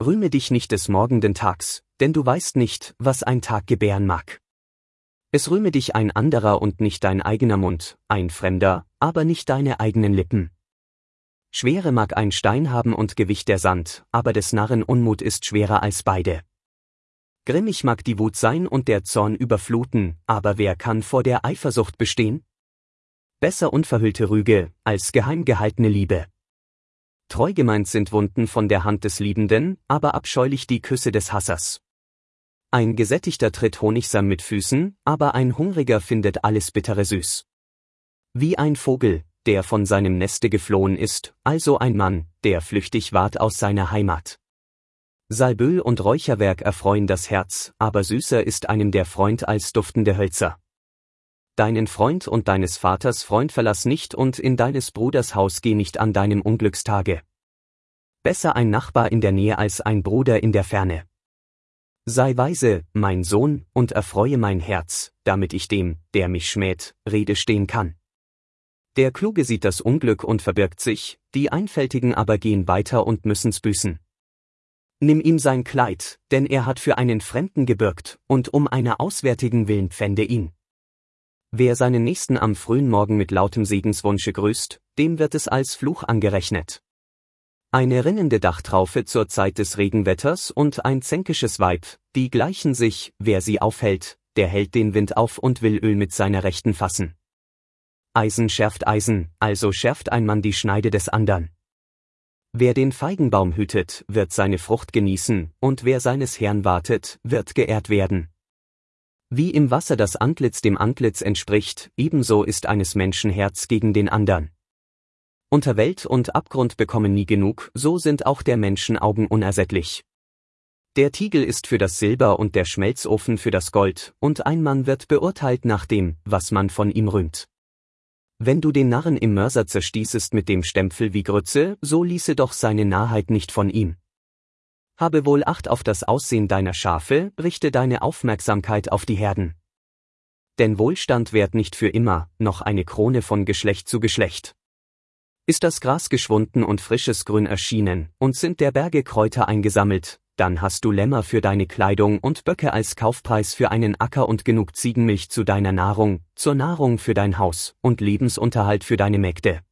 rühme dich nicht des morgenden Tags, denn du weißt nicht, was ein Tag gebären mag. Es rühme dich ein anderer und nicht dein eigener Mund, ein Fremder, aber nicht deine eigenen Lippen. Schwere mag ein Stein haben und Gewicht der Sand, aber des Narren Unmut ist schwerer als beide. Grimmig mag die Wut sein und der Zorn überfluten, aber wer kann vor der Eifersucht bestehen? Besser unverhüllte Rüge, als geheim gehaltene Liebe. Treu gemeint sind Wunden von der Hand des Liebenden, aber abscheulich die Küsse des Hassers. Ein Gesättigter tritt honigsam mit Füßen, aber ein Hungriger findet alles Bittere süß. Wie ein Vogel, der von seinem Neste geflohen ist, also ein Mann, der flüchtig ward aus seiner Heimat. Salböl und Räucherwerk erfreuen das Herz, aber süßer ist einem der Freund als duftende Hölzer. Deinen Freund und deines Vaters Freund verlass nicht und in deines Bruders Haus geh nicht an deinem Unglückstage. Besser ein Nachbar in der Nähe als ein Bruder in der Ferne. Sei weise, mein Sohn, und erfreue mein Herz, damit ich dem, der mich schmäht, Rede stehen kann. Der Kluge sieht das Unglück und verbirgt sich, die Einfältigen aber gehen weiter und müssen's büßen. Nimm ihm sein Kleid, denn er hat für einen Fremden gebürgt, und um einer Auswärtigen willen pfände ihn. Wer seinen Nächsten am frühen Morgen mit lautem Segenswunsche grüßt, dem wird es als Fluch angerechnet. Eine rinnende Dachtraufe zur Zeit des Regenwetters und ein zänkisches Weib, die gleichen sich, wer sie aufhält, der hält den Wind auf und will Öl mit seiner Rechten fassen. Eisen schärft Eisen, also schärft ein Mann die Schneide des andern. Wer den Feigenbaum hütet, wird seine Frucht genießen, und wer seines Herrn wartet, wird geehrt werden. Wie im Wasser das Antlitz dem Antlitz entspricht, ebenso ist eines Menschen Herz gegen den andern. Unter Welt und Abgrund bekommen nie genug, so sind auch der Menschen Augen unersättlich. Der Tiegel ist für das Silber und der Schmelzofen für das Gold, und ein Mann wird beurteilt nach dem, was man von ihm rühmt. Wenn du den Narren im Mörser zerstießest mit dem Stempel wie Grütze, so ließe doch seine Narrheit nicht von ihm. Habe wohl Acht auf das Aussehen deiner Schafe, richte deine Aufmerksamkeit auf die Herden. Denn Wohlstand währt nicht für immer, noch eine Krone von Geschlecht zu Geschlecht. Ist das Gras geschwunden und frisches Grün erschienen, und sind der Berge Kräuter eingesammelt, dann hast du Lämmer für deine Kleidung und Böcke als Kaufpreis für einen Acker und genug Ziegenmilch zu deiner Nahrung, zur Nahrung für dein Haus und Lebensunterhalt für deine Mägde.